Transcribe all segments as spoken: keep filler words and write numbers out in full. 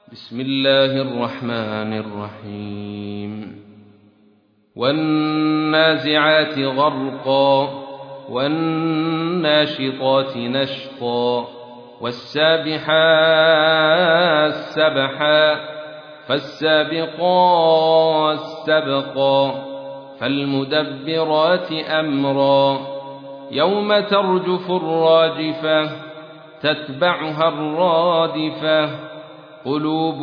بسم الله الرحمن الرحيم والنازعات غرقا والناشطات نشطا والسابحات سبحا فالسابقات سبقا فالمدبرات أمرا يوم ترجف الراجفة تتبعها الرادفة قلوب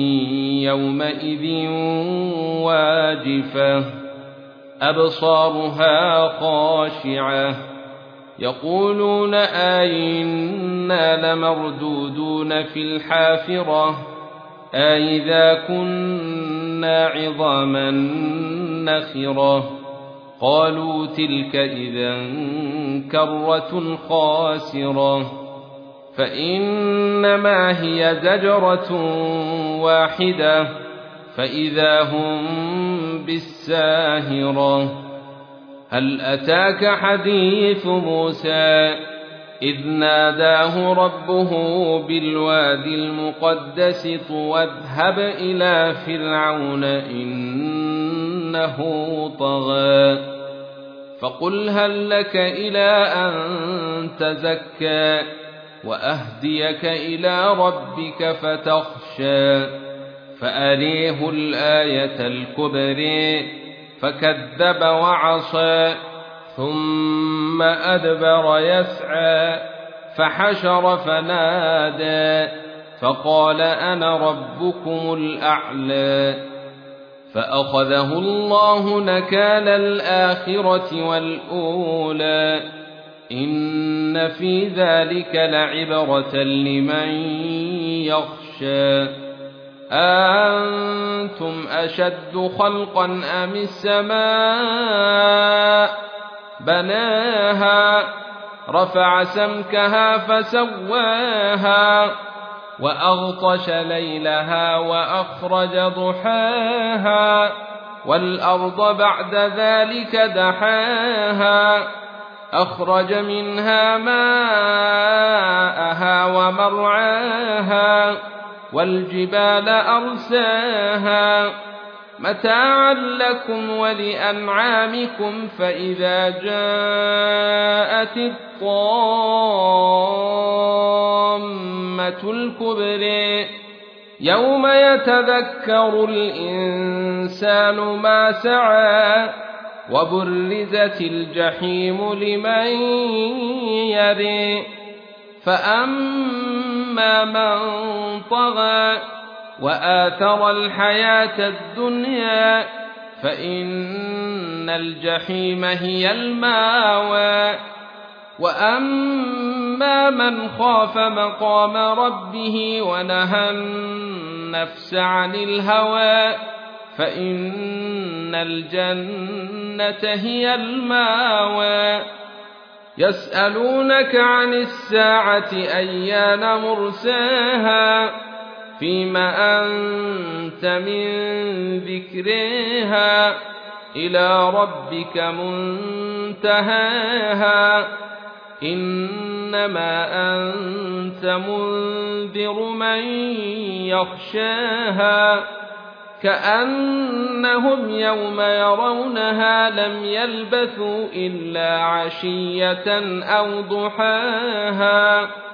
يومئذ واجفة أبصارها خاشعة يقولون أئنا لمردودون في الحافرة أئذا كنا عظاما نخرة قالوا تلك إذا كرة خاسرة فإنما هي زجرة واحدة فإذا هم بالساهرة هل أتاك حديث موسى إذ ناداه ربه بالوادي المقدس طوى اذهب إلى فرعون إنه طغى فقل هل لك إلى أن تزكى وأهديك إلى ربك فتخشى فأريه الآية الكبرى فكذب وعصى ثم أدبر يسعى فحشر فنادى فقال أنا ربكم الأعلى فأخذه الله نكال الآخرة والأولى إن في ذلك لعبرة لمن يخشى أنتم أشد خلقا أم السماء بناها رفع سمكها فسواها وأغطش ليلها وأخرج ضحاها والأرض بعد ذلك دحاها أخرج منها ماءها ومرعاها والجبال أرساها متاعا لكم ولأنعامكم فإذا جاءت الطامة الكبرى يوم يتذكر الإنسان ما سعى وبرزت الجحيم لمن يرى فأما من طغى وآثر الحياة الدنيا فإن الجحيم هي الماوى وأما من خاف مقام ربه ونهى النفس عن الهوى فإن الجنة هي الماوى يسألونك عن الساعة أيان مرساها فيم أنت من ذكرها إلى ربك منتهاها إنما أنت منذر من يخشاها كأنهم يوم يرونها لم يلبثوا إلا عشية أو ضحاها